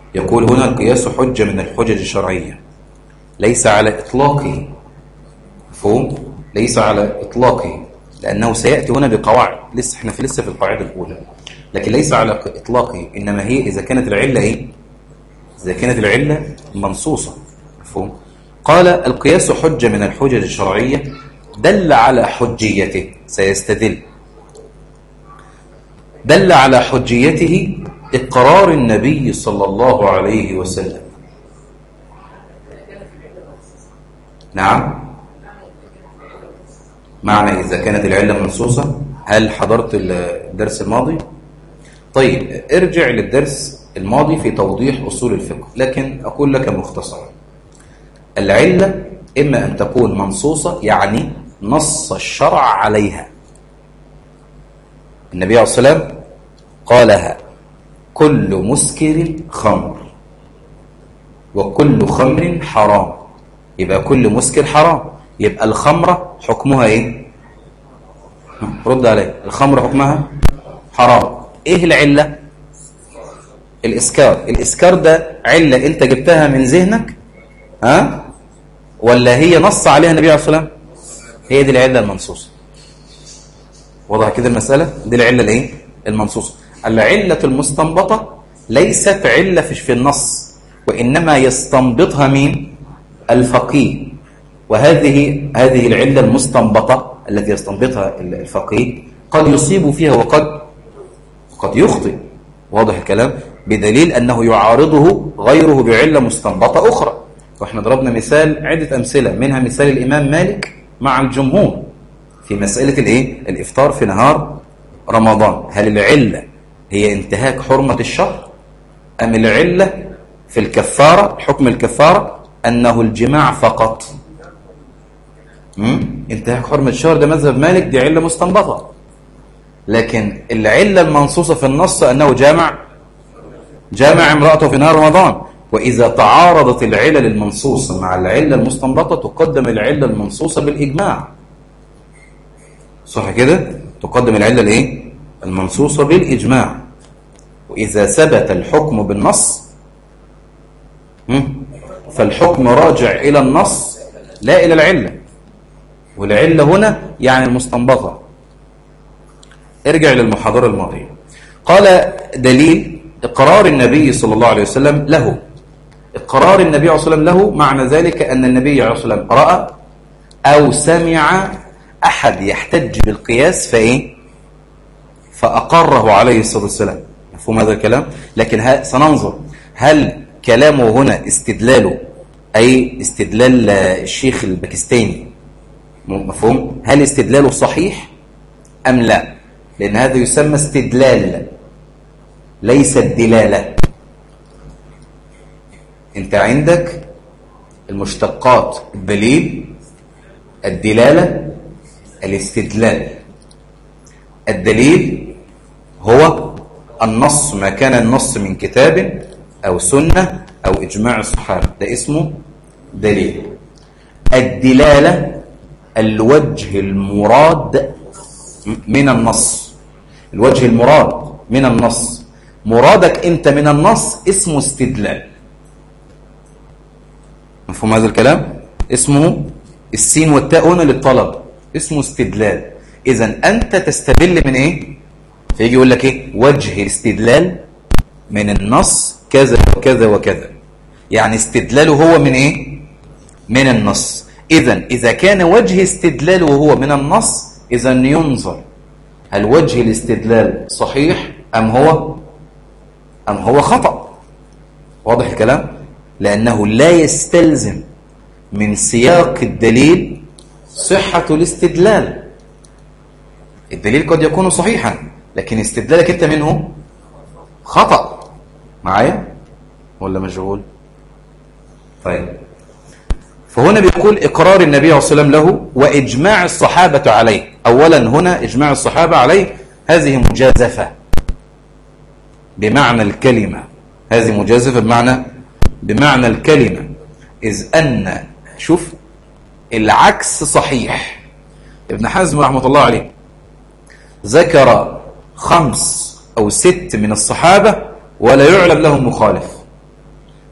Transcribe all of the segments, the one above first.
يقول هنا القياس حجة من الحجج الشرعية، ليس على إطلاقه، مفهوم؟ ليس على إطلاقه، لأنه سيأتي هنا بقواعد، احنا لسه في القاعدة الأولى، لكن ليس على إطلاقه، إنما هي إذا كانت العلة إذا كانت العلة منصوصة، مفهوم؟ قال القياس حجة من الحجج الشرعية دل على حجيته، سيستدل، دل على حجيته إقرار النبي صلى الله عليه وسلم. نعم، معنى إذا كانت العلة منصوصة. هل حضرت الدرس الماضي؟ طيب ارجع للدرس الماضي في توضيح أصول الفقه، لكن أقول لك مختصرا: العلة إما أن تكون منصوصة، يعني نص الشرع عليها. النبي عليه الصلاة والسلام قالها: كل مسكر خمر وكل خمر حرام. يبقى كل مسكر حرام، يبقى الخمرة حكمها ايه؟ رد عليه. الخمرة حكمها حرام. ايه العلة؟ الاسكار. الاسكار ده علة انت جبتها من ذهنك ولا هي نص عليها النبي عليه الصلاة والسلام؟ هي دي العلة المنصوصة. واضح كده المسألة؟ دي العلة الايه؟ المنصوصة. العلة المستنبطة ليست علة في النص، وإنما يستنبطها مين؟ الفقيه. وهذه العلة المستنبطة التي يستنبطها الفقيه قد يصيب فيها وقد يخطئ. واضح الكلام؟ بدليل أنه يعارضه غيره بعلة مستنبطة أخرى. وإحنا ضربنا مثال، عدة أمثلة، منها مثال الإمام مالك مع الجمهور في مسألة الإفطار في نهار رمضان. هل العلة هي انتهاك حرمة الشهر، أم العلة في الكفارة، حكم الكفارة، أنه الجماع فقط؟ انتهاك حرمة الشهر ده مذهب مالك، دي علة مستنبطة. لكن العلة المنصوصة في النص أنه جامع امرأته في نهار رمضان. وإذا تعارضت العلل المنصوصة مع العلة المستنبطة تقدم العلة المنصوصة بالإجماع. صح كده؟ تقدم العلة المنصوصة بالإجماع. وإذا ثبت الحكم بالنص فالحكم راجع إلى النص لا إلى العلة، والعلة هنا يعني المستنبطة. ارجع للمحاضرة الماضية. قال دليل إقرار النبي صلى الله عليه وسلم له. إقرار النبي عليه الصلاة والسلام له معنى ذلك أن النبي عليه الصلاة والسلام رأى أو سمع أحد يحتج بالقياس فأقره عليه الصلاة والسلام. مفهوم هذا الكلام؟ لكن سننظر هل كلامه هنا استدلاله أي استدلال الشيخ الباكستاني، مفهوم؟ هل استدلاله صحيح أم لا؟ لأن هذا يسمى استدلال ليس الدلالة. أنت عندك المشتقات: الدليل، الدلالة، الاستدلال. الدليل هو النص، ما كان النص من كتاب أو سنة أو إجماع الصحابة، ده اسمه دليل. الدلالة الوجه المراد من النص. الوجه المراد من النص، مرادك أنت من النص اسمه استدلال. مفهوم هذا الكلام؟ اسمه السين والتاء هنا للطلب، اسمه استدلال. إذن أنت تستدل من فيجي يقول لك وجه الاستدلال من النص كذا وكذا وكذا، يعني استدلاله هو من من النص. إذن إذا كان وجه استدلاله هو من النص، إذن ينظر هل وجه الاستدلال صحيح أم هو خطأ. واضح الكلام؟ لأنه لا يستلزم من سياق الدليل صحة الاستدلال. الدليل قد يكون صحيحا لكن استدلالك أنت منه خطأ. معايا ولا مشغول؟ طيب، فهنا بيقول إقرار النبي عليه الصلاة والسلام له وإجماع الصحابة عليه. أولا هنا إجماع الصحابة عليه، هذه مجازفة بمعنى الكلمة، هذه مجازفة بمعنى الكلمة، إذ أن شوف العكس صحيح. ابن حزم رحمة الله عليه ذكر 5 أو 6 من الصحابة ولا يعلم لهم مخالف.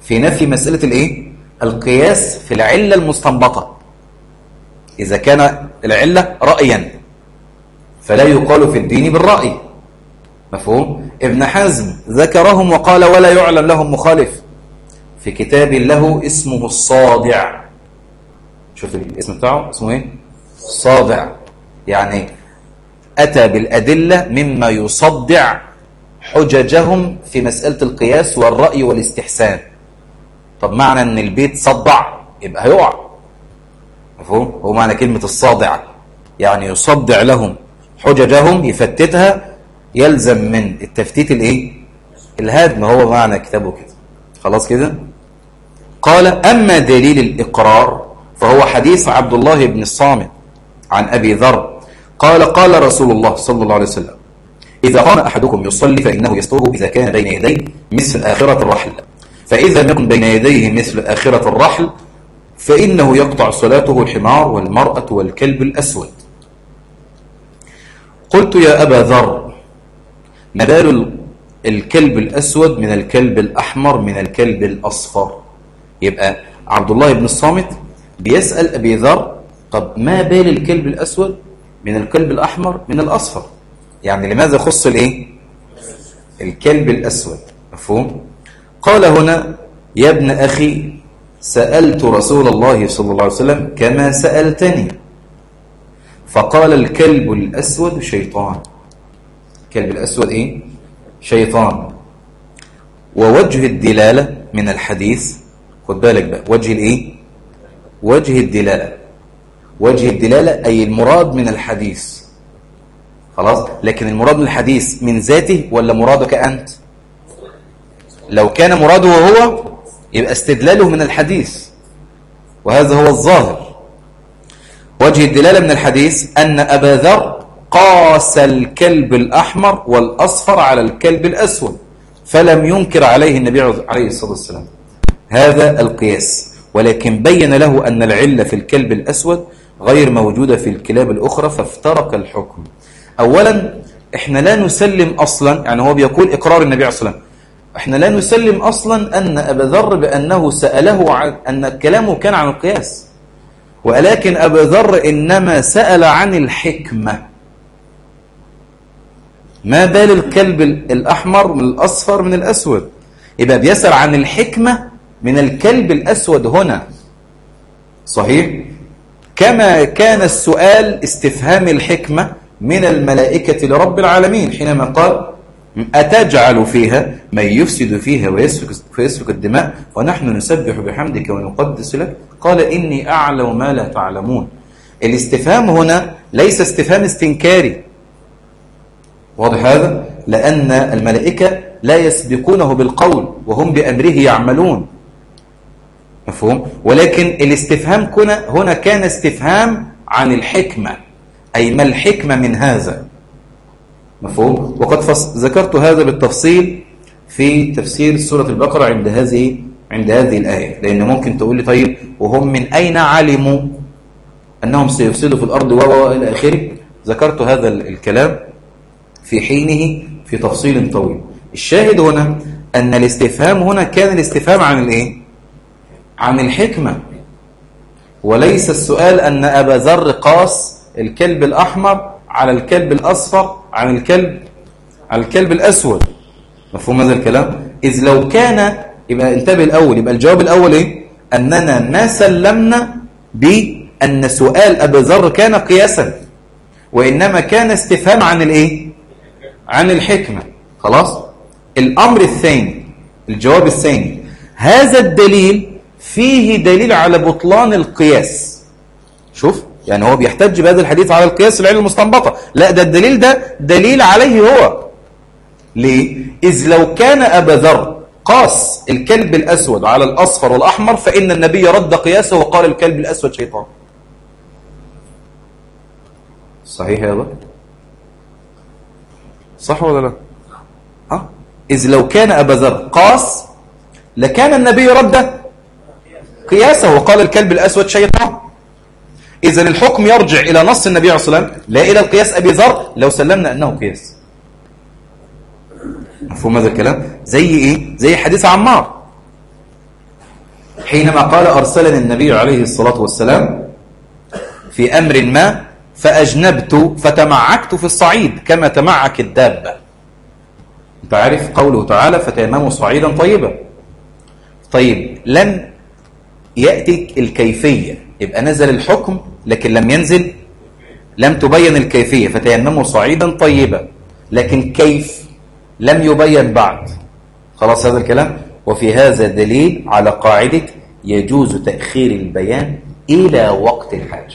في نفي مسألة الايه؟ القياس في العلة المستنبطة. إذا كان العلة رأيا فلا يقال في الدين بالرأي، مفهوم؟ ابن حزم ذكرهم وقال ولا يعلم لهم مخالف في كتاب له اسمه الصادع. شوف الاسم بتاعه اسمه ايه؟ الصادع، يعني أتى بالأدلة مما يصدع حججهم في مسألة القياس والرأي والاستحسان. طب معنى ان البيت صدع يبقى هيقع، مفهوم؟ هو معنى كلمة الصادع يعني يصدع لهم حججهم، يفتتها، يلزم من التفتيت الايه؟ الهدم. هو معنى كتابه كده. خلاص كده. قال أما دليل الإقرار فهو حديث عبد الله بن الصامت عن أبي ذر قال قال رسول الله صلى الله عليه وسلم إذا قام أحدكم يصلي فإنه يستره إذا كان بين يديه مثل آخرة الرحل، فإذا لم يكن بين يديه مثل آخرة الرحل فإنه يقطع صلاته الحمار والمرأة والكلب الأسود. قلت يا أبا ذر ما بال الكلب الأسود من الكلب الأحمر من الكلب الأصفر؟ يبقى عبد الله بن الصامت بيسأل أبي ذر طب ما بال الكلب الأسود من الكلب الأحمر من الأصفر؟ يعني لماذا خص الايه؟ الكلب الأسود، مفهوم؟ قال هنا يا ابن أخي سألت رسول الله صلى الله عليه وسلم كما سألتني فقال الكلب الأسود شيطان. الكلب الأسود إيه؟ شيطان. ووجه الدلالة من الحديث، خد بالك بقى، وجه الإيه؟ وجه الدلالة. وجه الدلالة أي المراد من الحديث، خلاص؟ لكن المراد من الحديث من ذاته ولا مرادك أنت؟ لو كان مراده هو يبقى استدلاله من الحديث، وهذا هو الظاهر. وجه الدلالة من الحديث أن أبا ذر قاس الكلب الأحمر والأصفر على الكلب الأسود فلم ينكر عليه النبي عليه الصلاة والسلام هذا القياس، ولكن بين له أن العلة في الكلب الأسود غير موجودة في الكلاب الأخرى فافترق الحكم. أولا إحنا لا نسلم أصلا، يعني هو بيقول إقرار النبي عليه الصلاة والسلام، إحنا لا نسلم أصلا أن أبا ذر بأنه سأله عن أن كلامه كان عن القياس، ولكن أبا ذر إنما سأل عن الحكمة. ما بال الكلب الأحمر من الأصفر من الأسود؟ يبقى بيسأل عن الحكمة من الكلب الأسود هنا، صحيح؟ كما كان السؤال استفهام الحكمة من الملائكة لرب العالمين حينما قال أتجعل فيها من يفسد فيها ويسفك الدماء ونحن نسبح بحمدك ونقدس لك قال إني أعلم ما لا تعلمون. الاستفهام هنا ليس استفهام استنكاري، واضح هذا؟ لأن الملائكة لا يسبقونه بالقول وهم بأمره يعملون، مفهوم؟ ولكن الاستفهام هنا كان استفهام عن الحكمة، أي ما الحكمة من هذا، مفهوم؟ وقد ذكرت هذا بالتفصيل في تفسير سورة البقرة عند هذه الآية، لأن ممكن تقول لي طيب وهم من أين علموا أنهم سيفسدوا في الأرض وإلى آخره؟ ذكرت هذا الكلام في حينه في تفصيل طويل. الشاهد هنا أن الاستفهام هنا كان الاستفهام عن الإيه؟ عن الحكمة، وليس السؤال أن أبا ذر قاس الكلب الأحمر على الكلب الأصفر عن الكلب الأسود، مفهوم هذا الكلام؟ إذ لو كان يبقى انتبه الأول، يبقى الجواب الأول إيه؟ أننا ما سلمنا بأن سؤال أبا ذر كان قياسا، وإنما كان استفهام عن الإيه؟ عن الحكمة. خلاص؟ الأمر الثاني، الجواب الثاني، هذا الدليل فيه دليل على بطلان القياس. شوف، يعني هو بيحتج بهذا الحديث على القياس العلة المستنبطة، لا ده الدليل ده دليل عليه هو. ليه؟ إذ لو كان أبا ذر قاس الكلب الأسود على الأصفر والأحمر فإن النبي رد قياسه وقال الكلب الأسود شيطان. صحيح يا أبا؟ صح ولا لا؟ إذ لو كان أبا ذر قاس لكان النبي رد قياسه وقال الكلب الأسود شيطان. إذن الحكم يرجع إلى نص النبي عليه الصلاة والسلام لا إلى القياس أبي ذر لو سلمنا أنه قياس. مفهوم هذا الكلام؟ زي إيه؟ زي حديث عمار. حينما قال أرسلني النبي عليه الصلاة والسلام في أمر ما فأجنبت فتمعكت في الصعيد كما تمعك الدابة. انت عارف قوله تعالى فتيمموا صعيدا طيبا. طيب لم يأتي الكيفية، يبقى نزل الحكم لكن لم تبين الكيفية، فتيمموا صعيدا طيبا، لكن كيف لم يبين بعد. خلاص هذا الكلام. وفي هذا دليل على قاعدة يجوز تأخير البيان إلى وقت الحاجة.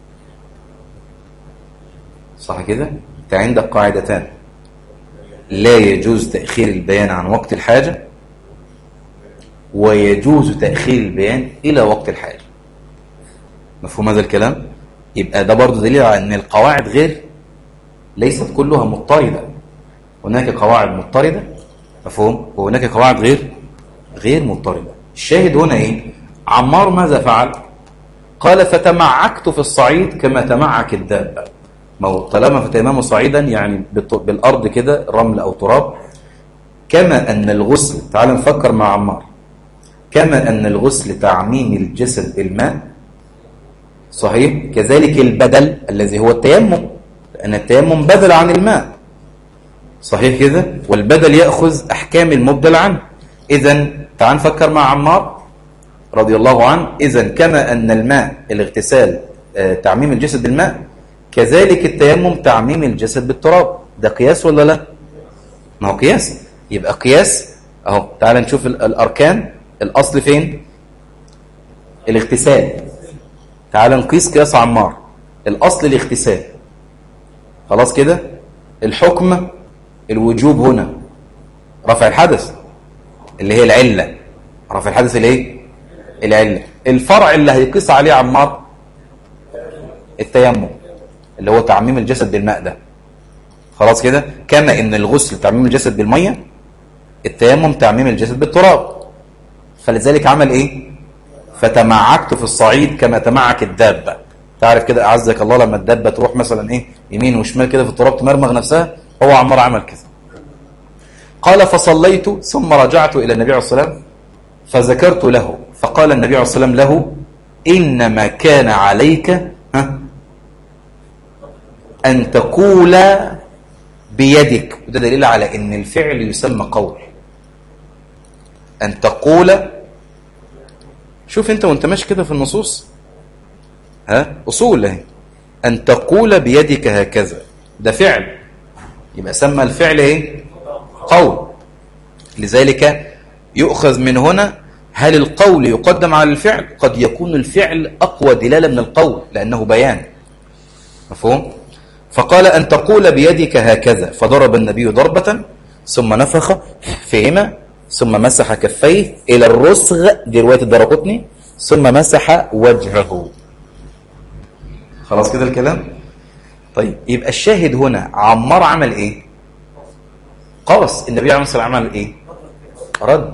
صح كده؟ انت عندك قاعدتان: لا يجوز تأخير البيان عن وقت الحاجة، ويجوز تأخير البيان إلى وقت الحاجة. مفهوم هذا الكلام؟ يبقى ده برضو دليل على أن القواعد ليست كلها مضطردة. هناك قواعد مضطردة، مفهوم، وهناك قواعد غير مضطردة. الشاهد هنا ايه؟ عمار ماذا فعل؟ قال فتمعكت في الصعيد كما تمعك الدابة. ما هو طالما فتيمموا صعيدا يعني بالأرض كده، رمل أو تراب. كما أن الغسل، تعال نفكر مع عمار، كما أن الغسل تعميم الجسد بالماء، صحيح، كذلك البدل الذي هو التيمم، لأن التيمم بدل عن الماء، صحيح كده، والبدل يأخذ أحكام المبدل عنه. إذن تعال نفكر مع عمار رضي الله عنه. إذن كما أن الماء الاغتسال تعميم الجسد بالماء، كذلك التيمم تعميم الجسد بالتراب. ده قياس ولا لا؟ ما هو قياس. يبقى قياس اهو. تعال نشوف الأركان. الأصل فين؟ الاغتسال. تعال نقيس قياس عمار. الأصل الاغتسال، خلاص كده. الحكم الوجوب هنا رفع الحدث اللي هي العلة، رفع الحدث اللي هي العلة. الفرع اللي هيقيس عليه عمار التيمم اللي هو تعميم الجسد بالماء ده، خلاص كده. كما ان الغسل تعميم الجسد بالمية، التيمم تعميم الجسد بالتراب. فلذلك عمل ايه؟ فتمعكت في الصعيد كما تمعك الدابة. تعرف كده اعزك الله لما الدابة تروح مثلا ايه يمين وشمال كده في التراب تمرمغ نفسها، هو عمار عمل كده. قال فصليت ثم رجعت الى النبي عليه الصلاة والسلام فذكرت له، فقال النبي عليه الصلاة والسلام له انما كان عليك أن تقول بيدك. وده دليل على أن الفعل يسمى قول. أن تقول، شوف أنت وأنت ماشي كده في النصوص أصول اهي. أن تقول بيدك هكذا، ده فعل، يبقى سمى الفعل ايه؟ قول. لذلك يؤخذ من هنا هل القول يقدم على الفعل؟ قد يكون الفعل أقوى دلالة من القول لأنه بيان، مفهوم؟ فقال أن تقول بيدك هكذا، فضرب النبي ضربة ثم نفخ فيهما ثم مسح كفيه إلى الرسغ، دي رواية الدرقطني، ثم مسح وجهه. خلاص كده الكلام. طيب يبقى الشاهد هنا عمار عمل ايه؟ قاس. النبي عليه الصلاة والسلام عمل ايه؟ رد.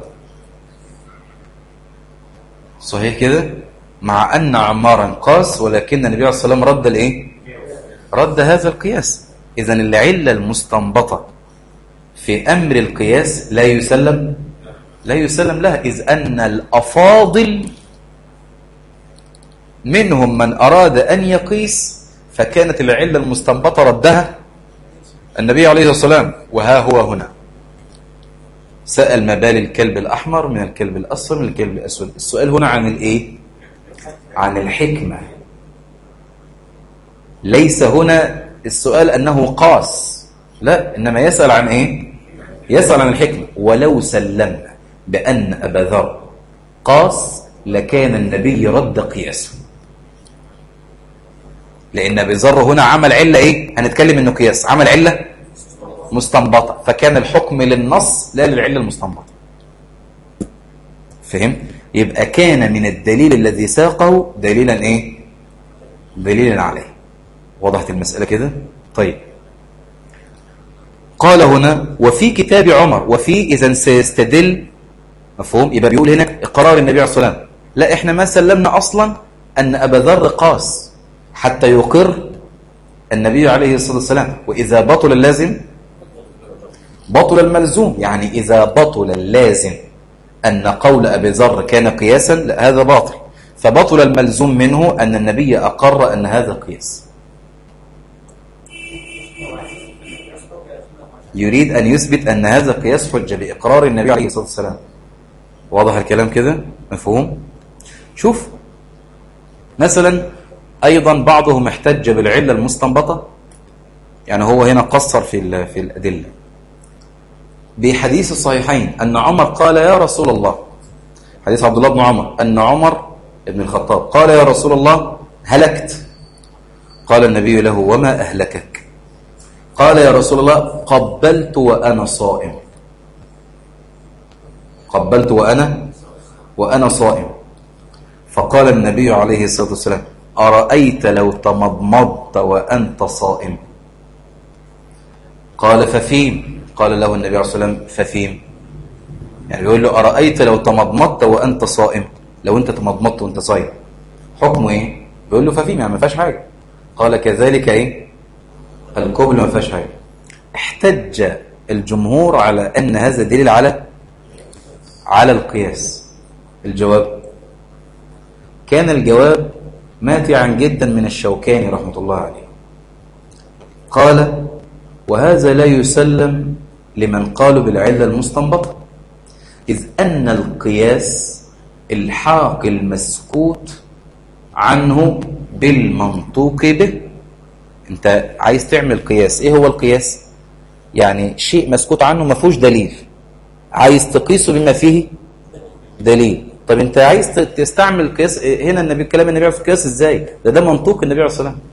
صحيح كده، مع أن عمارا قاس ولكن النبي عليه الصلاة والسلام رد الايه؟ رد هذا القياس. إذن العلة المستنبطة في أمر القياس لا يسلم لها، إذ أن الأفاضل منهم من أراد أن يقيس فكانت العلة المستنبطة ردها النبي عليه الصلاة والسلام. وها هو هنا سأل ما بال الكلب الأحمر من الكلب الأصفر من الكلب الأسود. السؤال هنا عن الإيه؟ عن الحكمة. ليس هنا السؤال أنه قاس، لا، إنما يسأل عن إيه؟ يسأل عن الحكمة. ولو سلمنا بأن أبا ذر قاس لكان النبي رد قياسه، لأن أبي ذر هنا عمل علة إيه؟ هنتكلم إنه قياس، عمل علة مستنبطة، فكان الحكم للنص لا للعلة المستنبطة. فهم؟ يبقى كان من الدليل الذي ساقه دليلا إيه؟ دليلا عليه. وضحت المسألة كده؟ طيب قال هنا وفي كتاب عمر، وفي إذن سيستدل، مفهوم؟ يبقى بيقول هنا إقرار النبي عليه الصلاة والسلام. لا، إحنا ما سلمنا أصلا أن أبا ذر قاس حتى يقر النبي عليه الصلاة والسلام. وإذا بطل اللازم بطل الملزوم، يعني إذا بطل اللازم أن قول أبي ذر كان قياسا، لا هذا باطل. فبطل الملزوم منه أن النبي أقر أن هذا قياس. يريد أن يثبت أن هذا قياس حجة بإقرار النبي عليه الصلاة والسلام. واضح الكلام كده؟ مفهوم؟ شوف مثلا أيضا بعضهم احتج بالعلة المستنبطة، يعني هو هنا قصر في الأدلة بحديث الصحيحين أن عمر قال يا رسول الله، حديث عبد الله بن عمر أن عمر ابن الخطاب قال يا رسول الله هلكت. قال النبي له وما أهلكك؟ قال يا رسول الله قبلت وأنا صائم. قبلت وأنا صائم. فقال النبي عليه الصلاة والسلام أرأيت لو تمضمضت وأنت صائم؟ قال ففيم؟ قال له النبي عليه الصلاة والسلام ففيم، يعني بيقول له أرأيت لو تمضمضت وأنت صائم، لو أنت تمضمضت وأنت صائم حكمه إيه؟ بيقول له ففيم، يعني ما فيهاش حاجة. قال كذلك إيه؟ القبل ما فيهاش حاجة. احتج الجمهور على أن هذا دليل على القياس. الجواب كان الجواب ماتعا جدا من الشوكاني رحمة الله عليه. قال وهذا لا يسلم لمن قالوا بالعلة المستنبطة، إذ أن القياس الحاق المسكوت عنه بالمنطوق به. أنت عايز تعمل قياس، إيه هو القياس؟ يعني شيء مسكوت عنه ما فيهوش دليل، عايز تقيسه بما فيه دليل. طب أنت عايز تستعمل قياس هنا، النبي كلام النبي في القياس إزاي؟ ده منطوق النبي عليه الصلاة والسلام.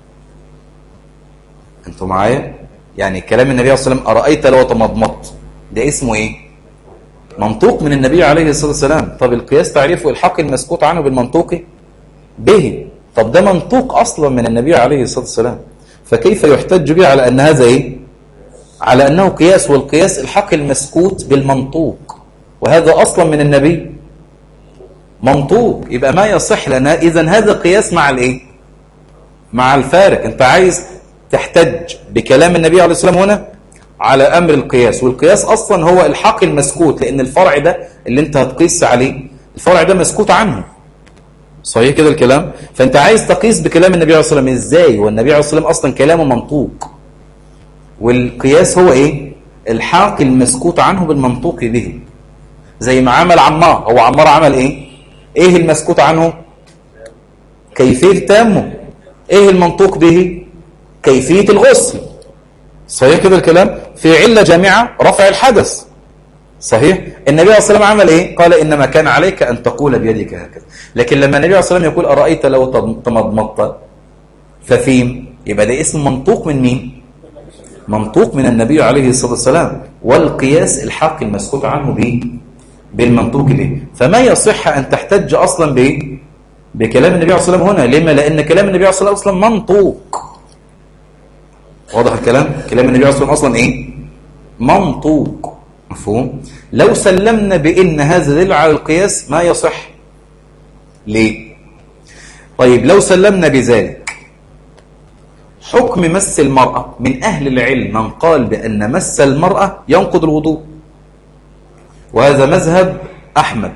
أنتوا معايا؟ يعني كلام النبي عليه الصلاة والسلام أرأيت لو تمضمضت، ده اسمه إيه؟ منطوق من النبي عليه الصلاة والسلام. طب القياس تعريفه الحق المسكوت عنه بالمنطوق به. طب ده منطوق أصلا من النبي عليه الصلاة والسلام، فكيف يحتج به على أن هذا إيه؟ على أنه قياس، والقياس الحق المسكوت بالمنطوق، وهذا أصلا من النبي منطوق. يبقى ما يصح لنا إذن هذا قياس مع الإيه؟ مع الفارق. أنت عايز تحتج بكلام النبي عليه الصلاة والسلام هنا على أمر القياس، والقياس أصلا هو الحق المسكوت، لأن الفرع ده اللي أنت هتقيس عليه الفرع ده مسكوت عنه. صحيح كده الكلام؟ فأنت عايز تقيس بكلام النبي عليه الصلاة والسلام إزاي؟ والنبي عليه الصلاة والسلام أصلا كلامه منطوق، والقياس هو إيه؟ الحاق المسكوت عنه بالمنطوق به. زي ما عمل عمار، هو عمار عمل إيه؟ إيه المسكوت عنه؟ كيفية تامه. إيه المنطوق به؟ كيفية الغسل. صحيح كده الكلام؟ في علة جامعة رفع الحدث. صحيح؟ النبي عليه الصلاة والسلام عمل إيه؟ قال إنما كان عليك أن تقول بيدك هكذا. لكن لما النبي عليه الصلاة والسلام يقول أرأيت لو تمضمضت ففيم، يبقى ده اسم منطوق من مين؟ منطوق من النبي عليه الصلاة والسلام، والقياس الحق المسكوت عنه به بالمنطوق به. فما يصح أن تحتج أصلا بكلام النبي عليه الصلاة والسلام هنا. لما؟ لأن كلام النبي عليه الصلاة والسلام أصلا منطوق. واضح الكلام؟ كلام النبي عليه الصلاة والسلام أصلا إيه؟ منطوق. مفهوم؟ لو سلمنا بأن هذا دليل على القياس ما يصح. ليه؟ طيب لو سلمنا بذلك، حكم مس المرأة، من أهل العلم من قال بأن مس المرأة ينقض الوضوء، وهذا مذهب أحمد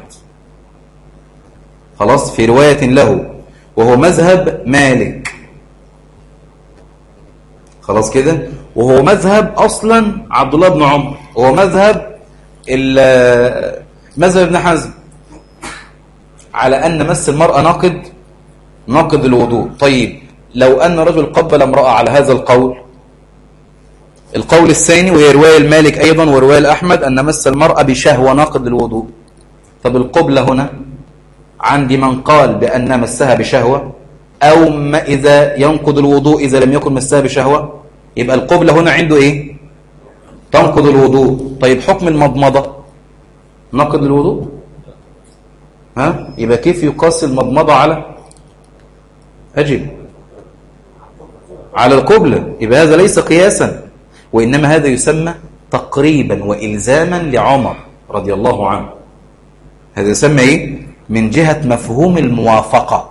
خلاص في رواية له، وهو مذهب مالك خلاص كده، وهو مذهب أصلا عبد الله بن عمر، وهو مذهب ابن حزم على أن مس المرأة ناقض الوضوء. طيب لو أن رجل قبل امرأة على هذا القول الثاني، وهي رواية المالك أيضا ورواية الأحمد أن مس المرأة بشهوة ناقض الوضوء. طب القبلة هنا عندي من قال بأن مسها بشهوة، أو ما إذا ينقض الوضوء إذا لم يكن مسها بشهوة، يبقى القبلة هنا عنده إيه؟ تنقض الوضوء. طيب حكم المضمضة نقض الوضوء؟ يبقى كيف يقاس المضمضة على على القبلة؟ يبقى هذا ليس قياسا، وإنما هذا يسمى تقريبا وإلزاما لعمر رضي الله عنه. هذا يسمى إيه؟ من جهة مفهوم الموافقة.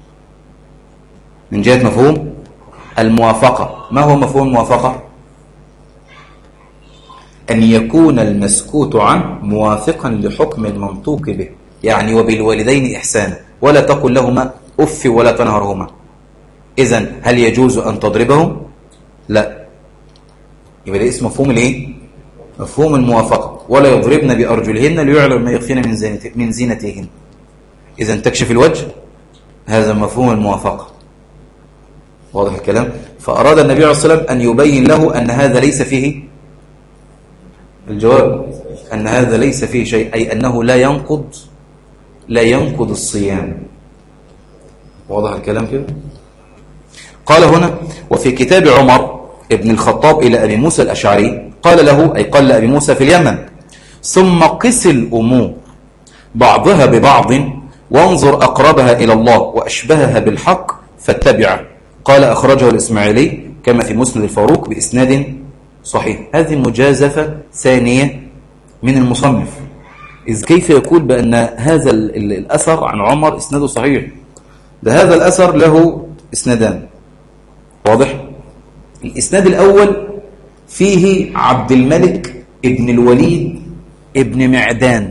من جهة مفهوم الموافقة. ما هو مفهوم الموافقة؟ أن يكون المسكوت عنه موافقا لحكم المنطوق به، يعني وبالوالدين إحسانا ولا تقل لهما أف ولا تنهرهما. إذن هل يجوز أن تضربهم؟ لا، يبقى ده اسم مفهوم الايه؟ مفهوم الموافقة. ولا يضربن بأرجلهن ليعلم ما يخفين من زينتهن. إذن تكشف الوجه، هذا مفهوم الموافقة. واضح الكلام؟ فأراد النبي عليه الصلاة والسلام أن يبين له أن هذا ليس فيه الجواب، أن هذا ليس فيه شيء، أي أنه لا ينقض الصيام. واضح الكلام كده؟ قال هنا: وفي كتاب عمر ابن الخطاب إلى أبي موسى الأشعري قال له، أي قال لأبي موسى في اليمن: ثم قس الأمور بعضها ببعض وانظر أقربها إلى الله وأشبهها بالحق فاتبعه. قال: أخرجه الإسماعيلي كما في مسند الفاروق بإسناد صحيح. هذه مجازفة ثانية من المصنف، إذ كيف يقول بأن هذا الأثر عن عمر إسناده صحيح؟ ده هذا الأثر له إسنادان. واضح؟ الإسناد الأول فيه عبد الملك ابن الوليد ابن معدان.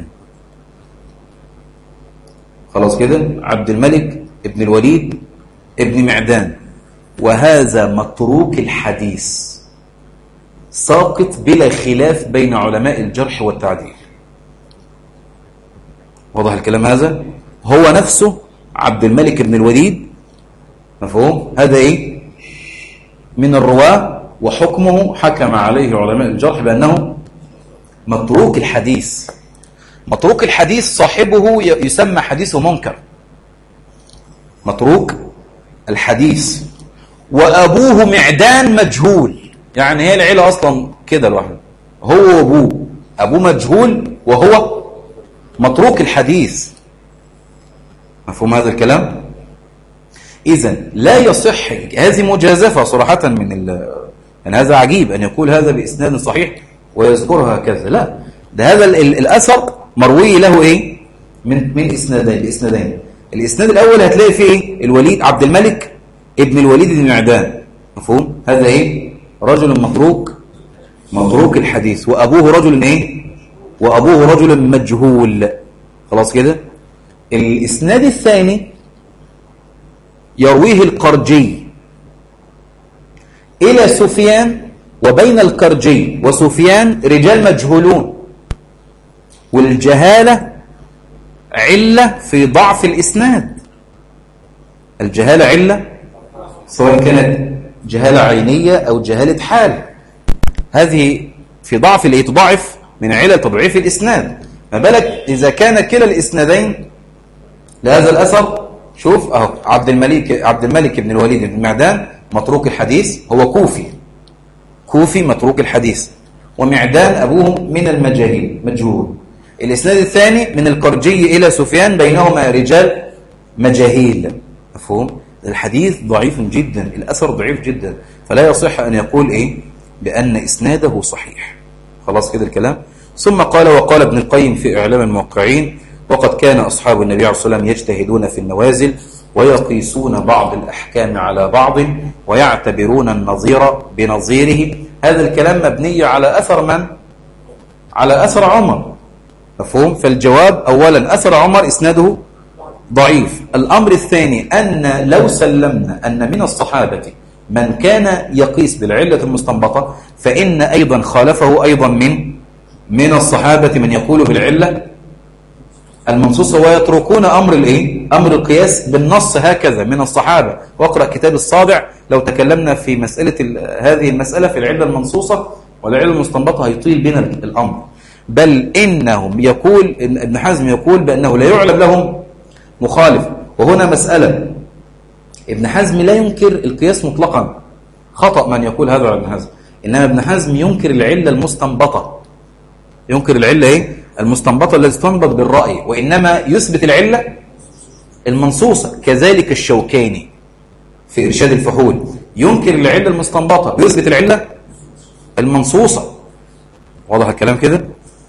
خلاص كده؟ عبد الملك ابن الوليد ابن معدان، وهذا متروك الحديث، ساقط بلا خلاف بين علماء الجرح والتعديل. واضح الكلام؟ هذا هو نفسه عبد الملك بن الوليد، مفهوم؟ هذا ايه؟ من الرواة، وحكمه حكم عليه علماء الجرح بأنه متروك الحديث. متروك الحديث صاحبه يسمى حديثه منكر، متروك الحديث. وأبوه معدان مجهول، يعني هي العيلة أصلا كده لوحده، هو وأبوه، أبوه مجهول وهو متروك الحديث. مفهوم هذا الكلام؟ إذن لا يصح، هذه مجازفة صراحة يعني هذا عجيب أن يقول هذا بإسناد صحيح ويذكرها هكذا. لا، ده هذا الأثر مروي له إيه؟ من إسنادين. الإسناد الأول هتلاقي فيه إيه؟ الوليد عبد الملك ابن الوليد بن معدان، مفهوم؟ هذا إيه؟ رجل متروك الحديث، وأبوه رجل إيه؟ وأبوه رجل مجهول. خلاص كده؟ الإسناد الثاني يرويه القرجي إلى سفيان، وبين القرجي وسفيان رجال مجهولون، والجهالة علة في ضعف الإسناد. الجهالة علة سواء كانت جهالة عينية أو جهالة حال، هذه في ضعف تضاعف من علل تضعيف الإسناد. ما بالك إذا كان كلا الإسنادين لهذا الأثر؟ شوف أهو عبد الملك بن الوليد بن معدان متروك الحديث، هو كوفي متروك الحديث، ومعدان أبوه من المجاهيل مجهول. الإسناد الثاني من القرجي إلى سفيان، بينهما رجال مجاهيل. مفهوم؟ الحديث ضعيف جدا، الأثر ضعيف جدا، فلا يصح أن يقول إيه؟ بأن إسناده صحيح. خلاص كده الكلام؟ ثم قال: وقال ابن القيم في إعلام الموقعين: وقد كان أصحاب النبي عليه الصلاة والسلام يجتهدون في النوازل ويقيسون بعض الأحكام على بعض ويعتبرون النظير بنظيره. هذا الكلام مبني على أثر من؟ على أثر عمر. مفهوم؟ فالجواب أولا أثر عمر إسناده ضعيف. الأمر الثاني أن لو سلمنا أن من الصحابة من كان يقيس بالعلة المستنبطة، فإن أيضا خالفه أيضا من الصحابة من يقول بالعلة المنصوصة ويتركون أمر أمر القياس بالنص هكذا من الصحابة. واقرأ كتاب الصابع، لو تكلمنا في هذه المسألة في العلة المنصوصة والعلة المستنبطة هيطيل بنا الأمر. بل إنهم يقول ابن حزم يقول بأنه لا يعلم لهم مخالف. وهنا مسألة، ابن حزم لا ينكر القياس مطلقا، خطأ من يقول هذا على ابن حزم، إنما ابن حزم ينكر العلة المستنبطة، ينكر العلة المستنبطة التي تستنبط بالرأي، وإنما يثبت العلة المنصوصة. كذلك الشوكاني في إرشاد الفحول ينكر العلة المستنبطة ويثبت العلة المنصوصة. واضح الكلام كده؟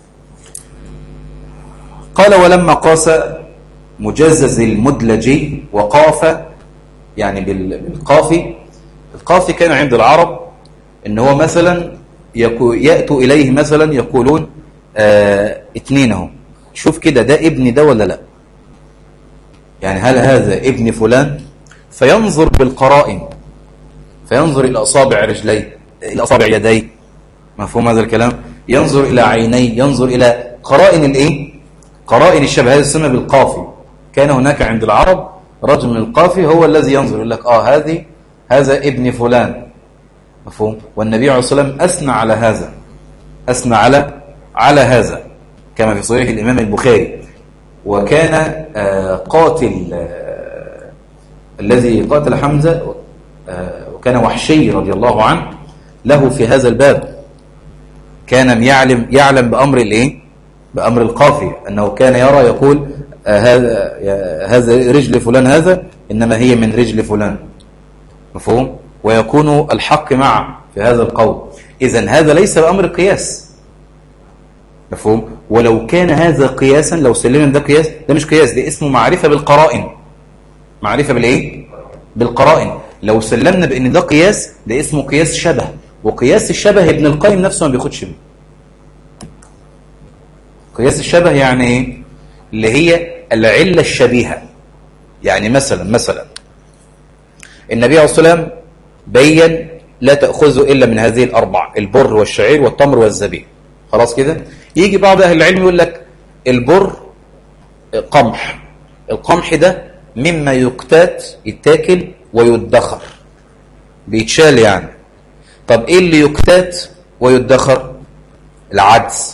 قال: ولما قاس مجزز المدلجي وقاف، يعني بالقافي، القافي كان عند العرب إن هو مثلا يأتوا إليه مثلا يقولون اتنين اهو، شوف كده ده ابن ده ولا لا، يعني هل هذا ابن فلان؟ فينظر بالقرائن، فينظر إلى أصابع رجليه، إلى أصابع يديه، مفهوم هذا الكلام؟ ينظر إلى عينيه، ينظر إلى قرائن الإيه؟ قرائن الشبه، هذا يسمى بالقافي. كان هناك عند العرب رجل من القافي هو الذي ينظر يقول لك هذا ابن فلان، مفهوم؟ والنبي عليه الصلاة والسلام أثنى على هذا، أثنى على هذا كما في صحيح الإمام البخاري. وكان قاتل الذي قاتل حمزة وكان وحشي رضي الله عنه له في هذا الباب، كان يعلم بأمر الإيه؟ بأمر القافي، أنه كان يرى يقول هذا رجل فلان، هذا إنما هي من رجل فلان، مفهوم؟ ويكون الحق معه في هذا القول. إذن هذا ليس بأمر القياس، مفهوم؟ ولو كان هذا قياسا، لو سلمنا ده قياس، ده مش قياس، ده اسمه معرفة بالقرائن. معرفة بالإيه؟ بالقرائن. لو سلمنا بأن ده قياس، ده اسمه قياس شبه، وقياس الشبه ابن القيم نفسه ما بياخدش بيه. قياس الشبه يعني ايه؟ اللي هي العلة الشبيهة. يعني مثلا النبي عليه الصلاة والسلام بين لا تأخذوا إلا من هذه الأربع، البر والشعير والتمر والزبيب، خلاص كده. يجي بعض أهل العلم يقول لك البر قمح، القمح ده مما يتاكل ويدخر، بيتشال يعني. طب ايه اللي يكتات ويدخر؟ العدس،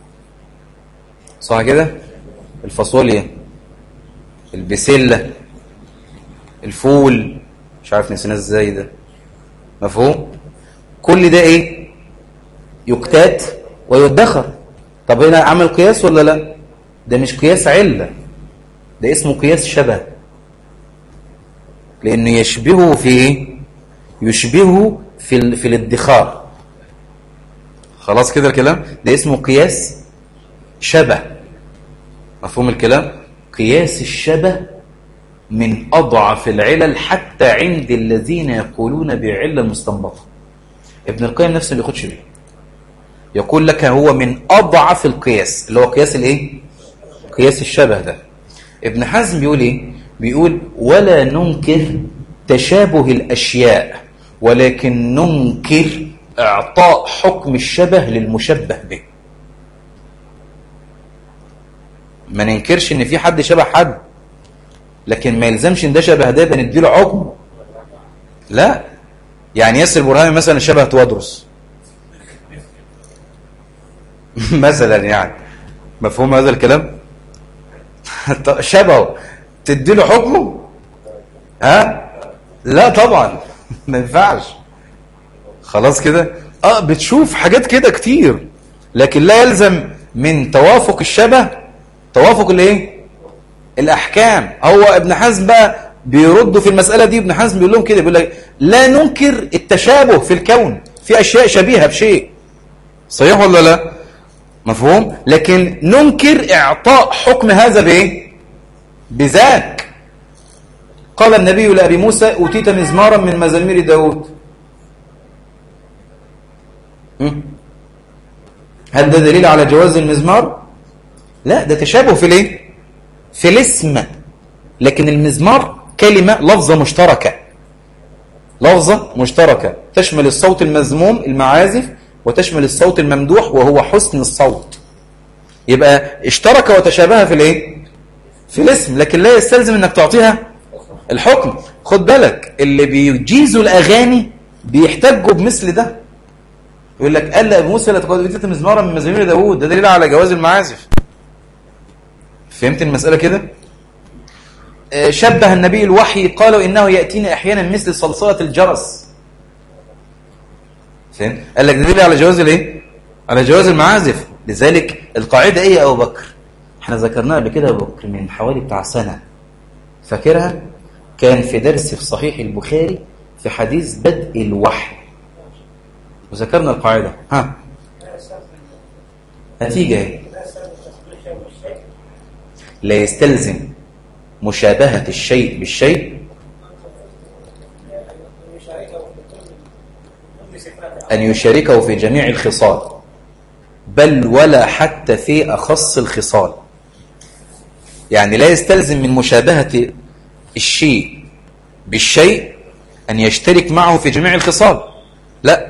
صح كده؟ الفاصوليا، البسلة، الفول، مش عارف نسيناه ازاي ده، مفهوم؟ كل ده ايه؟ يكتات ويدخر. طب هنا عمل قياس ولا لا؟ ده مش قياس علة، ده اسمه قياس شبه، لانه يشبهه في ايه؟ يشبهه في الادخار. خلاص كده الكلام؟ ده اسمه قياس شبه، مفهوم الكلام؟ قياس الشبه من أضعف العلل حتى عند الذين يقولون بعلة مستنبطة. ابن القيم نفسه ما بياخدش بيه، يقول لك هو من أضعف القياس، اللي هو قياس الايه؟ قياس الشبه ده. ابن حزم بيقول ايه؟ بيقول ولا ننكر تشابه الأشياء، ولكن ننكر إعطاء حكم الشبه للمشبه به. ما ننكرش ان في حد شبه حد، لكن ما يلزمش ان ده شبه ده بنديله حكم، لا. يعني ياسر برهامي مثلا شبه توادرس مثلا، يعني مفهوم هذا الكلام؟ شبهه تديله حكمه؟ لا طبعا ما ينفعش. خلاص كده؟ بتشوف حاجات كده كتير، لكن لا يلزم من توافق الشبه توافق الايه؟ الاحكام. هو ابن حزم بقى بيردوا في المسألة دي. ابن حزم بيقول لهم كده، بيقول لك لا ننكر التشابه في الكون، في اشياء شبيهة بشيء، صحيح ولا لا؟ مفهوم؟ لكن ننكر اعطاء حكم هذا بايه؟ بذاك. قال النبي لأبي موسى أوتيت مزمارا من مزامير داود. هل ده دليل على جواز المزمار؟ لا، ده تشابه في الايه؟ في الاسم. لكن المزمار كلمة، لفظة مشتركة، لفظة مشتركة تشمل الصوت المذموم المعازف، وتشمل الصوت الممدوح وهو حسن الصوت. يبقى اشترك وتشابه في الايه؟ في الاسم، لكن لا يستلزم انك تعطيها الحكم. خد بالك، اللي بيجيزوا الاغاني بيحتاجوا بمثل ده، يقول لك قال لأبو موسى لا تقعد أوتيت مزمارا من مزامير داود، ده دليل على جواز المعازف. فهمت المسألة كده؟ شبه النبي الوحي، قالوا إنه يأتينا أحيانا مثل صلصلة الجرس. فهمت؟ قال لك دليل على جواز الايه؟ على جواز المعازف. لذلك القاعدة ايه يا أبو بكر؟ احنا ذكرناها قبل كده يا أبو بكر من حوالي بتاع سنة، فاكرها؟ كان في درس في صحيح البخاري في حديث بدء الوحي، وذكرنا القاعدة. نتيجة ايه؟ لا يستلزم مشابهة الشيء بالشيء. أن يشاركه في جميع الخصال، بل ولا حتى في أخص الخصال. يعني لا يستلزم من مشابهة الشيء بالشيء أن يشترك معه في جميع الخصال، لا.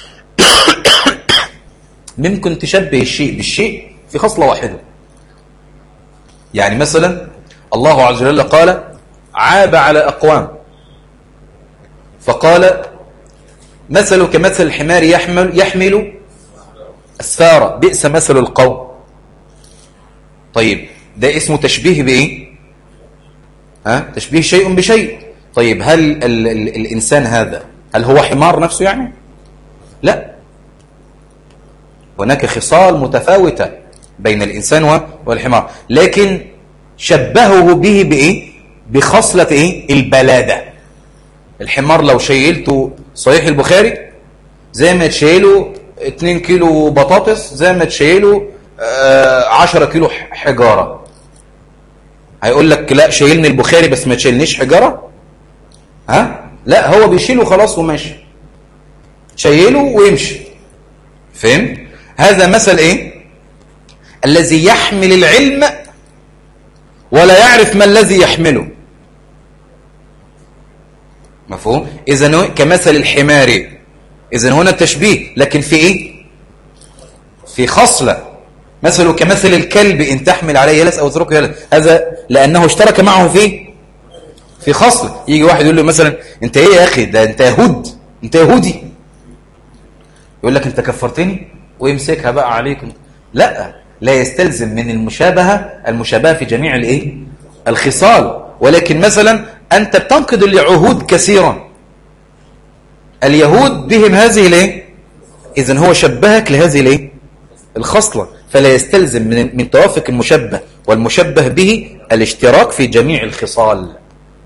ممكن تشبه الشيء بالشيء في خصلة واحدة. يعني مثلا الله عز وجل قال عاب على أقوام فقال مثل كمثل الحمار يحمل أسفارا بئس مثل القوم. طيب ده اسمه تشبيه بإيه؟ تشبيه شيء بشيء. طيب هل الإنسان هذا هل هو حمار نفسه يعني؟ لا، هناك خصال متفاوتة بين الإنسان والحمار، لكن شبهه به بإيه؟ بخصلة إيه؟ البلادة. الحمار لو شيلته صحيح البخاري زي ما تشيله 2 كيلو بطاطس، زي ما تشيله 10 كيلو حجارة، هيقول لك لا شيلني البخاري بس ما تشيلنيش حجارة. لا، هو بيشيله خلاص وماشي، شيله ويمشي. فهم؟ هذا مثل ايه؟ الذي يحمل العلم ولا يعرف ما الذي يحمله. مفهوم؟ إذن كمثل الحمار. إذن هنا التشبيه، لكن في ايه؟ في خصلة. مثله كمثل الكلب إن تحمل عليه يلس أو اتركه يلس. هذا لأنه اشترك معه في خصلة. يجي واحد يقول له مثلا انت ايه يا أخي، ده انت يهود، انت يهودي، يقول لك انت كفرتني ويمسكها بقى عليكم. لا يستلزم من المشابهة في جميع الايه؟ الخصال. ولكن مثلا أنت بتنقض العهود كثيرا، اليهود بهم هذه الايه؟ إذن هو شبهك لهذه الايه؟ الخصلة. فلا يستلزم من توافق المشبه والمشبه به الاشتراك في جميع الخصال.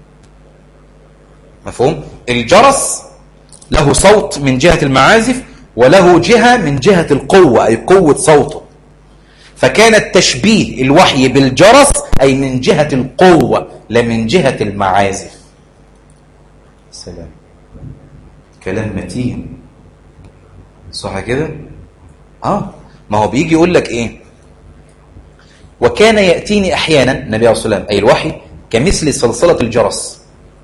مفهوم؟ الجرس له صوت من جهة المعازف وله جهة من جهة القوة، أي قوة صوته. فكان التشبيه الوحي بالجرس أي من جهة القوة لا من جهة المعازف. سلام، كلام متين صح كده؟ ما هو بيجي يقول لك ايه؟ وكان يأتيني أحيانا النبي عليه الصلاة والسلام أي الوحي كمثل صلصلة الجرس،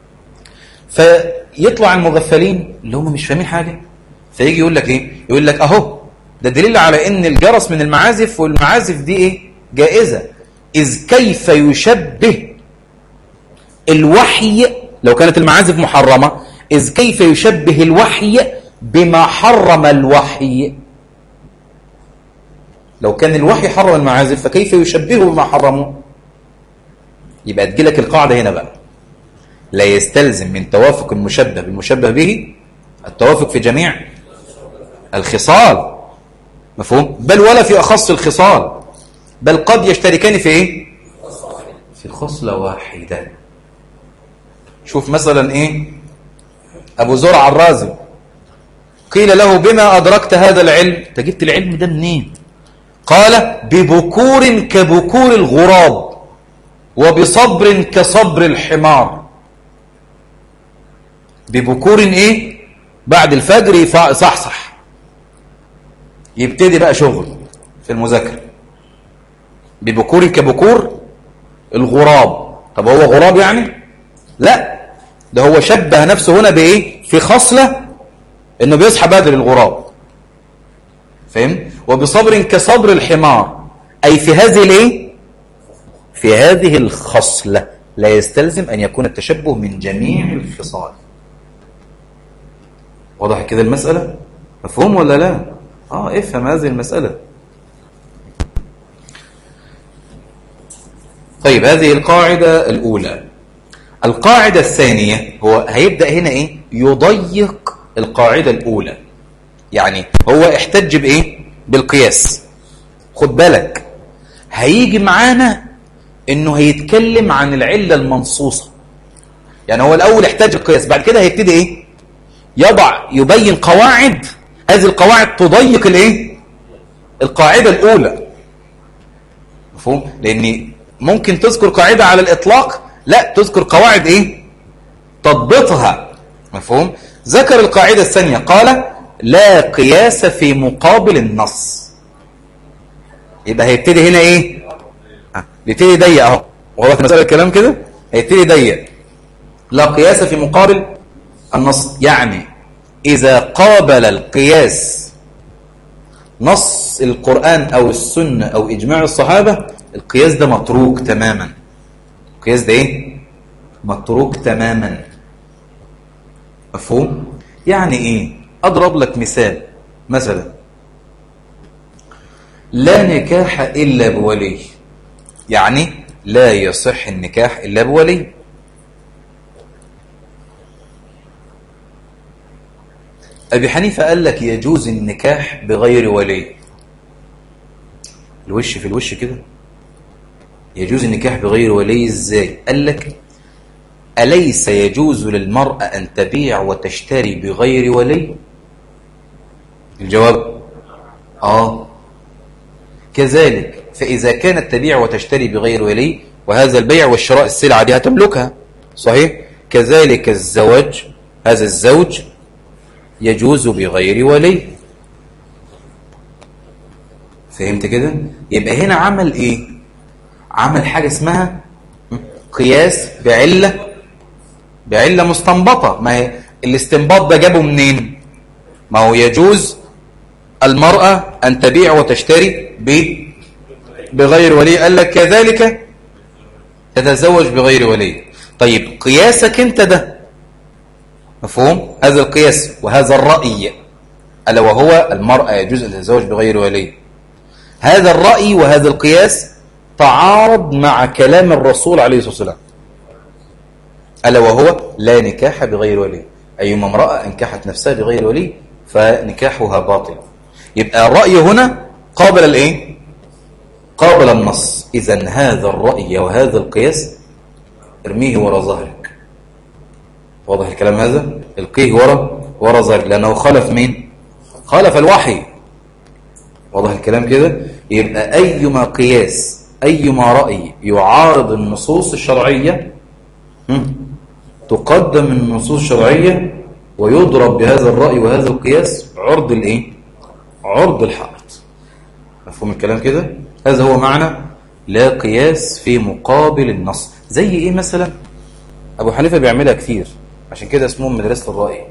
فيطلع المغفلين اللي هم مش فاهمين حاجة، فيجي يقول لك ايه؟ يقول لك اهو ده دليل على ان الجرس من المعازف، والمعازف دي ايه؟ جائزة. إذ كيف يشبه الوحي لو كانت المعازف محرمة، إذ كيف يشبه الوحي بما حرم الوحي؟ لو كان الوحي حرم المعازف فكيف يشبهه بما حرمه؟ يبقى تجيلك القاعدة هنا بقى، لا يستلزم من توافق المشبه بالمشبه به التوافق في جميع الخصال. مفهوم؟ بل ولا في أخص الخصال، بل قد يشتركان في ايه؟ في خصلة واحدة. شوف مثلا ايه؟ أبو زرع الرازي قيل له بما أدركت هذا العلم؟ انت جبت العلم ده منين؟ قال ببكور كبكور الغراب وبصبر كصبر الحمار. ببكور ايه؟ بعد الفجر يصحصح، يبتدي بقى شغل في المذاكرة. ببكور كبكور الغراب. طب هو غراب يعني؟ لا، ده هو شبه نفسه هنا بايه؟ في خصلة انه بيصحى بدري الغراب. فهم؟ وبصبر كصبر الحمار، اي في هذه الايه؟ في هذه الخصلة لا يستلزم ان يكون التشبه من جميع الخصال. واضح كده المسألة؟ مفهوم ولا لا؟ افهم هذه المسألة. طيب هذه القاعدة الأولى. القاعدة الثانية، هو هيبدأ هنا ايه؟ يضيق القاعدة الأولى. يعني هو احتج بايه؟ بالقياس. خد بالك هيجي معانا انه هيتكلم عن العلة المنصوصة. يعني هو الأول احتج بالقياس، بعد كده هيبتدي ايه؟ يبين قواعد، هذه القواعد تضيق الايه؟ القاعدة الأولى. مفهوم؟ لأن ممكن تذكر قاعدة على الإطلاق، لا تذكر قواعد ايه؟ تضبطها. مفهوم؟ ذكر القاعدة الثانية قال لا قياس في مقابل النص. يبقى هيبتدي هنا ايه؟ بيبتدي ضيق اهو، وهو في مسألة الكلام كده هيبتدي ضيق. لا قياس في مقابل النص، يعني إذا قابل القياس نص القرآن أو السنة أو إجماع الصحابة، القياس ده متروك تماما. القياس ده إيه؟ متروك تماما. مفهوم؟ يعني إيه؟ أضرب لك مثال. مثلا لا نكاح إلا بولي، يعني لا يصح النكاح إلا بولي. أبي حنيفة قال لك يجوز النكاح بغير ولي. الوش في الوش كده، يجوز النكاح بغير ولي ازاي؟ قال لك أليس يجوز للمرأة أن تبيع وتشتري بغير ولي؟ الجواب كذلك، فإذا كانت تبيع وتشتري بغير ولي، وهذا البيع والشراء السلعة دي هتملكها صحيح، كذلك الزواج، هذا الزوج يجوز بغير ولي. فهمت كده؟ يبقى هنا عمل ايه؟ عمل حاجة اسمها قياس بعلة مستنبطة. ما هي الاستنباط ده جابه منين؟ ما هو يجوز المرأة أن تبيع وتشتري بغير ولي، قال لك كذلك تتزوج بغير ولي. طيب قياسك انت ده مفهوم؟ هذا القياس وهذا الرأي ألا وهو المرأة يجوز أن تتزوج بغير ولي، هذا الرأي وهذا القياس تعارض مع كلام الرسول عليه الصلاة والسلام ألا وهو لا نكاح بغير ولي. أيما امرأة انكحت نفسها بغير ولي فنكاحها باطل. يبقى الرأي هنا قابل الايه؟ قابل النص. إذن هذا الرأي وهذا القياس ارميه وراء ظهرك. واضح الكلام هذا؟ القيه وراء ظهرك، لأنه خالف مين؟ خالف الوحي. واضح الكلام كده؟ يبقى أيما قياس أيما رأي يعارض النصوص الشرعية تقدم النصوص الشرعية ويضرب بهذا الرأي وهذا القياس عرض الايه؟ عرض الحائط. مفهوم الكلام كده؟ هذا هو معنى لا قياس في مقابل النص. زي ايه مثلا؟ ابو حنيفة بيعملها كثير، عشان كده اسمهم مدرسة الرأي.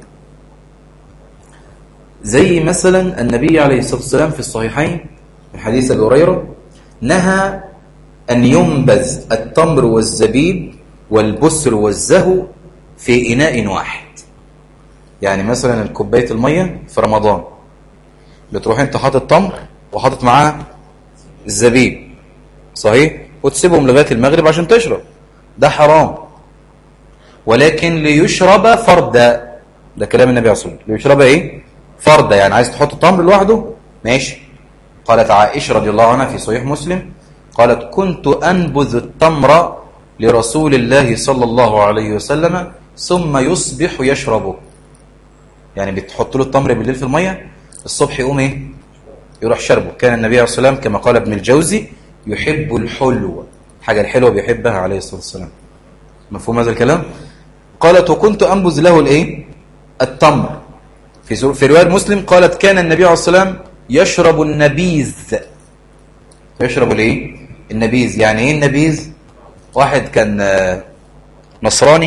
زي مثلا النبي عليه الصلاة والسلام في الصحيحين من حديث ابي هريرة نهى أن ينبذ التمر والزبيب والبسر والزهو في إناء واحد. يعني مثلا الكوباية المية في رمضان بتروح انت حاطط تمر وحاطط معاه الزبيب صحيح، وتسيبهم لغاية المغرب عشان تشرب، ده حرام. ولكن ليشرب فردا، ده كلام النبي عليه الصلاة والسلام، ليشرب ايه؟ فردا، يعني عايز تحط التمر لوحده ماشي. قالت عائشة رضي الله عنها في صحيح مسلم قالت كنت أنبذ التمر لرسول الله صلى الله عليه وسلم ثم يصبح يشربه. يعني بتحط له التمر بالليل في المية، الصبح يقوم ايه؟ يروح شربه. كان النبي عليه الصلاة والسلام كما قال ابن الجوزي يحب الحلو، حاجة الحلوة بيحبها عليه الصلاة والسلام. مفهوم هذا الكلام؟ قالت وكنت أنبذ له الايه؟ التمر. في رواية مسلم قالت كان النبي عليه الصلاة والسلام يشرب النبيذ. يشرب الايه؟ النبيذ. يعني ايه النبيذ؟ واحد كان نصراني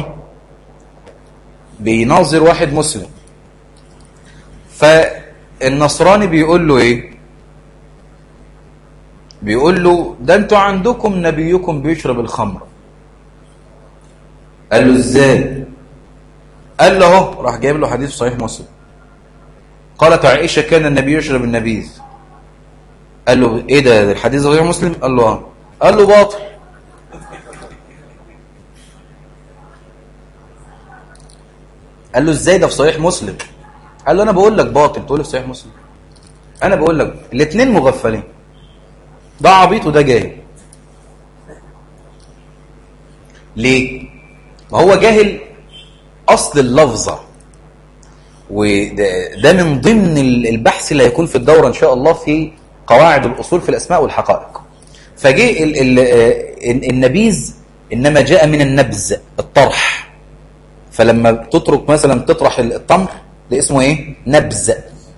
بيناظر واحد مسلم، فالنصراني بيقول له ايه؟ بيقول له ده انتوا عندكم نبيكم بيشرب الخمر. قال له ازاي؟ قال له اهو، راح جايب له حديث صحيح مسلم. قالت عائشة كان النبي يشرب النبيذ. قال له ايه ده الحديث صحيح مسلم؟ قال له اه. قال له باطل. قال له ازاي ده في صحيح مسلم؟ قال له انا بقول لك باطل تقول لي في صحيح مسلم؟ انا بقول لك الاثنين مغفلين، ده عبيط وده جاهل. ليه؟ ما هو جاهل اصل اللفظه، وده من ضمن البحث اللي هيكون في الدوره ان شاء الله في قواعد الاصول في الاسماء والحقائق. فجاء النبيذ انما جاء من النبذ الطرح، فلما تترك مثلا تطرح التمر ده اسمه ايه؟ نبذ.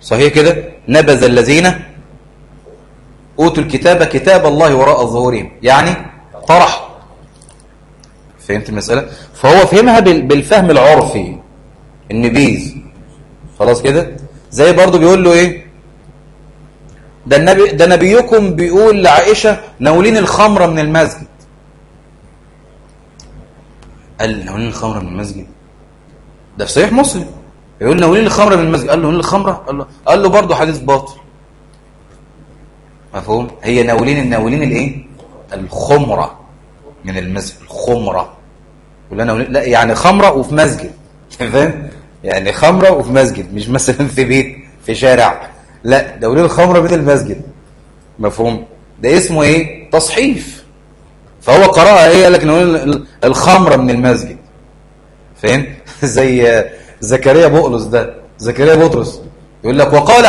صحيح كده؟ نبذ الذين أوتوا الكتاب كتاب الله وراء ظهورهم، يعني طرح. فهمت المسألة؟ فهو فهمها بالفهم العرفي، النبيذ. خلاص كده؟ زي برضو بيقول له ايه؟ ده نبيكم بيقول لعائشة ناولين الخمرة من المسجد. قال ناولين الخمرة من المسجد؟ ده في صحيح مسلم. يقول ناولين الخمرة من المسجد. قال له ناولين الخمرة؟ قال له برضو حديث باطل. مفهوم؟ هي ناولين الايه؟ الخمرة من المسجد، الخمرة. ولا ناولين، لا يعني خمرة وفي مسجد. فاهم؟ يعني خمرة وفي مسجد، مش مثلا في بيت في شارع. لا، ناولين الخمرة من المسجد. مفهوم؟ ده اسمه ايه؟ تصحيف. فهو قرأها ايه؟ قال لك ناولين الخمرة من المسجد. فاهم؟ زي زكريا بطرس ده، زكريا بطرس يقول لك وقال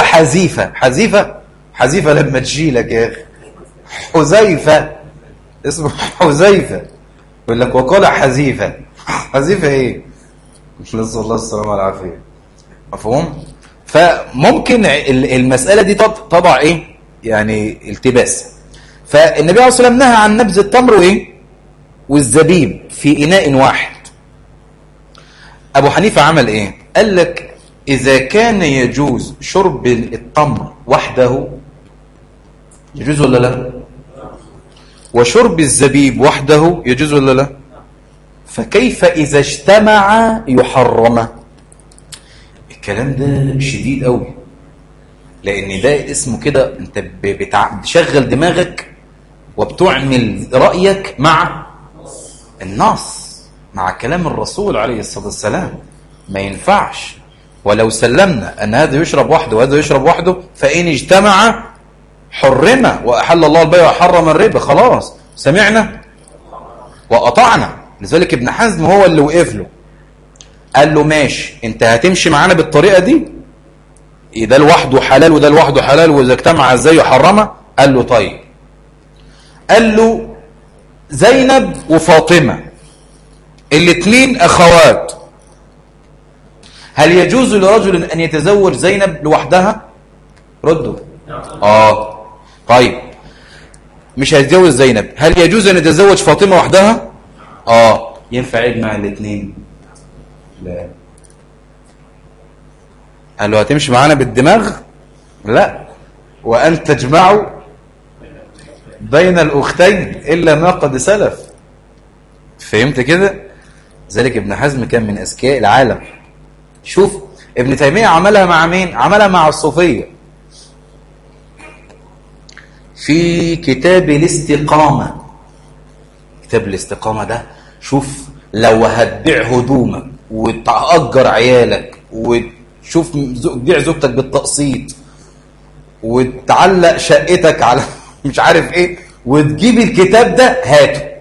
حذيفة لما تجيلك يا اخي، حذيفة اسمه حذيفة، يقول لك وقال حذيفة ايه؟ مش نسأل الله السلامة والعافية. مفهوم؟ فممكن المسألة دي طبع ايه؟ يعني التباس. فالنبي عليه الصلاة والسلام نهى عن نبذ التمر وايه؟ والزبيب في إناء واحد. أبو حنيفة عمل ايه؟ قال لك إذا كان يجوز شرب التمر وحده يجوز ولا لا؟ وشرب الزبيب وحده يجوز ولا لا؟ فكيف إذا اجتمع يحرم؟ الكلام ده شديد قوي، لأن ده اسمه كده أنت بتشغل دماغك وبتعمل رأيك مع النص، مع كلام الرسول عليه الصلاة والسلام. ما ينفعش. ولو سلمنا أن هذا يشرب وحده وهذا يشرب وحده فإن اجتمع حرم، وأحل الله البيع وحرم الربا. خلاص سمعنا وأطعنا. لذلك ابن حزم هو اللي وقف له، قال له ماشي، انت هتمشي معانا بالطريقة دي، ده لوحده حلال وده لوحده حلال، وإذا اجتمع ازاي يحرمه؟ قال له طيب. قال له زينب وفاطمة الاثنين أخوات، هل يجوز لرجل أن يتزوج زينب لوحدها؟ ردوا. طيب مش هيتجوز زينب، هل يجوز أن يتزوج فاطمة وحدها؟ ينفع يجمع الاثنين؟ لا. قال له هتمشي معانا بالدماغ؟ لا. وأن تجمعوا بين الأختين إلا ما قد سلف. فهمت كده؟ ذلك ابن حزم كان من أذكياء العالم. شوف ابن تيمية عملها مع مين؟ عملها مع الصوفية في كتاب الاستقامة. كتاب الاستقامة ده شوف، لو هتبيع هدومك وتأجر عيالك وتشوف تبيع زوجتك بالتقسيط وتعلق شقتك على مش عارف ايه وتجيب الكتاب ده هاته.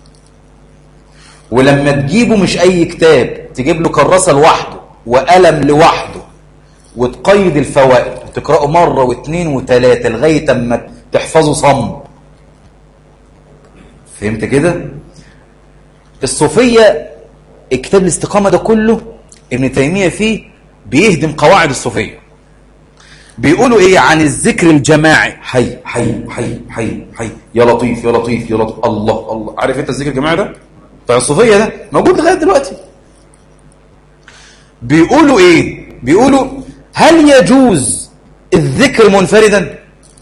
ولما تجيبه مش اي كتاب، تجيب له كراسة لوحده وقلم لوحده وتقيد الفوائد وتقرأه مرة واثنين وثلاثة لغاية اما تحفظه صم. فهمت كده؟ الصوفية الكتاب الاستقامة ده كله ابن تيمية فيه بيهدم قواعد الصوفية. بيقولوا ايه عن الذكر الجماعي؟ حي حي حي حي حي يا لطيف يا لطيف يا لطيف الله الله. عارف انت الذكر الجماعي ده بتاع الصوفية ده موجود لغاية دلوقتي. بيقولوا ايه؟ بيقولوا هل يجوز الذكر منفردا؟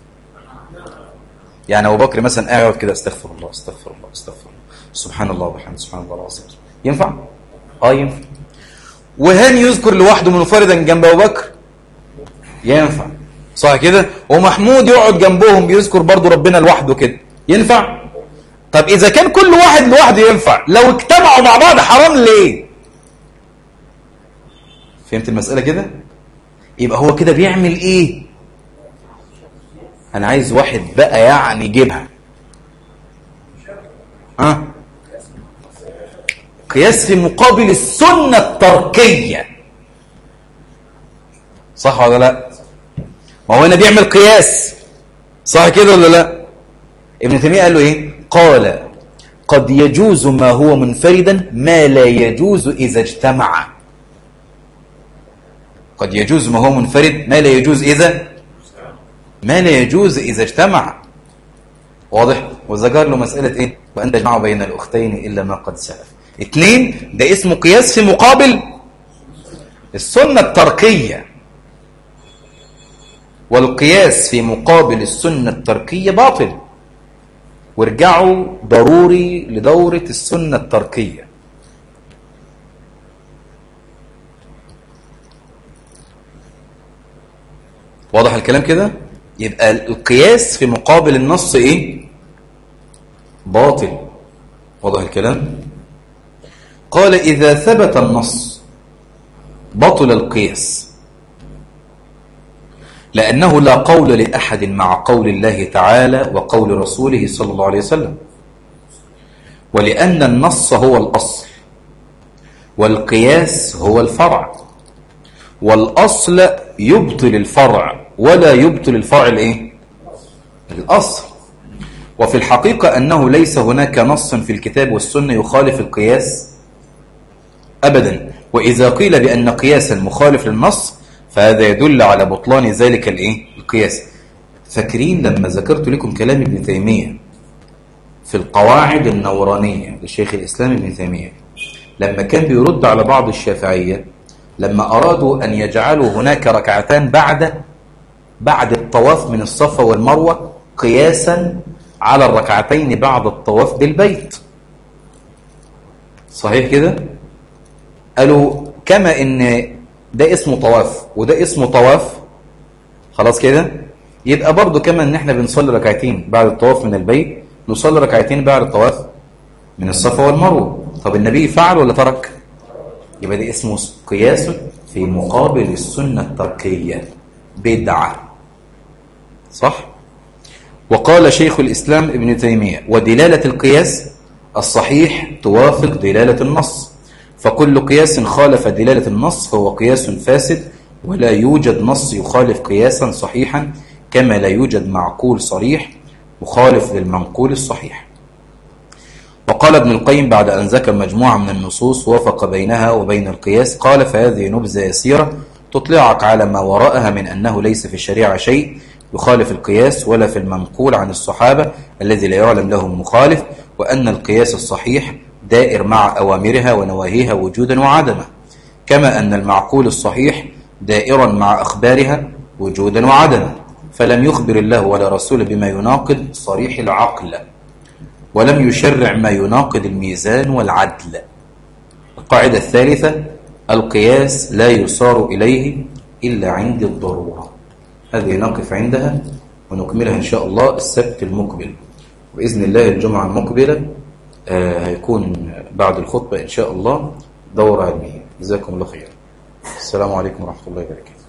يعني ابو بكر مثلا قاعد كده استغفر الله استغفر الله استغفر الله سبحان الله وبحمده سبحان الله العظيم، ينفع؟ ينفع. وهل يذكر لوحده منفردا جنب ابو بكر؟ ينفع، صح كده؟ ومحمود يقعد جنبهم بيذكر برضو ربنا لوحده كده، ينفع؟ طب اذا كان كل واحد لوحده ينفع، لو اجتمعوا مع بعض حرام ليه؟ فهمت المسألة كده؟ يبقى هو كده بيعمل ايه؟ انا عايز واحد بقى يعني يجيبها قياس في مقابل السنة التركية، صح ولا لا؟ ما هو هنا بيعمل قياس، صح كده ولا لا؟ ابن تيمية قال له ايه؟ قال قد يجوز ما هو منفردا ما لا يجوز اذا اجتمع. قد يجوز ما هو منفرد، ما لا يجوز إذا اجتمع. واضح؟ وذكر له مسألة إيه؟ وأن تجمعوا بين الأختين إلا ما قد سلف. 2، ده اسمه قياس في مقابل السنة التركية، والقياس في مقابل السنة التركية باطل. وارجعوا ضروري لدورة السنة التركية. واضح الكلام كده؟ يبقى القياس في مقابل النص ايه؟ باطل. واضح الكلام؟ قال إذا ثبت النص بطل القياس، لأنه لا قول لأحد مع قول الله تعالى وقول رسوله صلى الله عليه وسلم، ولأن النص هو الأصل والقياس هو الفرع، والأصل يبطل الفرع ولا يبطل الفرع الايه؟ الأصل. وفي الحقيقة أنه ليس هناك نص في الكتاب والسنة يخالف القياس أبدا. وإذا قيل بأن قياسا مخالف للنص فهذا يدل على بطلان ذلك الايه؟ القياس. فاكرين لما ذكرت لكم كلام ابن تيمية في القواعد النورانية لشيخ الإسلام ابن تيمية، لما كان بيرد على بعض الشافعية لما أرادوا أن يجعلوا هناك ركعتان بعد الطواف من الصفا والمروة قياسا على الركعتين بعد الطواف بالبيت. صحيح كده؟ قالوا كما إن ده اسمه طواف وده اسمه طواف، خلاص كده، يبقى برضو كما إن احنا بنصلي ركعتين بعد الطواف من البيت نصلي ركعتين بعد الطواف من الصفا والمروة. طب النبي فعل ولا ترك؟ يبقى ده اسمه قياس في مقابل السنة التركية، بدعة. صح؟ وقال شيخ الإسلام ابن تيمية ودلالة القياس الصحيح توافق دلالة النص، فكل قياس خالف دلالة النص فهو قياس فاسد، ولا يوجد نص يخالف قياسا صحيحا، كما لا يوجد معقول صريح مخالف للمنقول الصحيح. وقال ابن القيم بعد أن ذكر مجموعة من النصوص وافق بينها وبين القياس قال فهذه نبذة يسيرة تطلعك على ما وراءها من أنه ليس في الشريعة شيء يخالف القياس ولا في المنقول عن الصحابة الذي لا يعلم لهم مخالف، وأن القياس الصحيح دائر مع أوامرها ونواهيها وجودا وعدما، كما أن المعقول الصحيح دائرا مع أخبارها وجودا وعدما، فلم يخبر الله ولا رسول بما يناقض صريح العقل، ولم يشرع ما يناقض الميزان والعدل. القاعدة الثالثة القياس لا يصار إليه إلا عند الضرورة. هذه نقف عندها ونكملها إن شاء الله السبت المقبل، وبإذن الله الجمعة المقبلة هيكون بعد الخطبة إن شاء الله دورة علمية. جزاكم الله خير. السلام عليكم ورحمة الله وبركاته.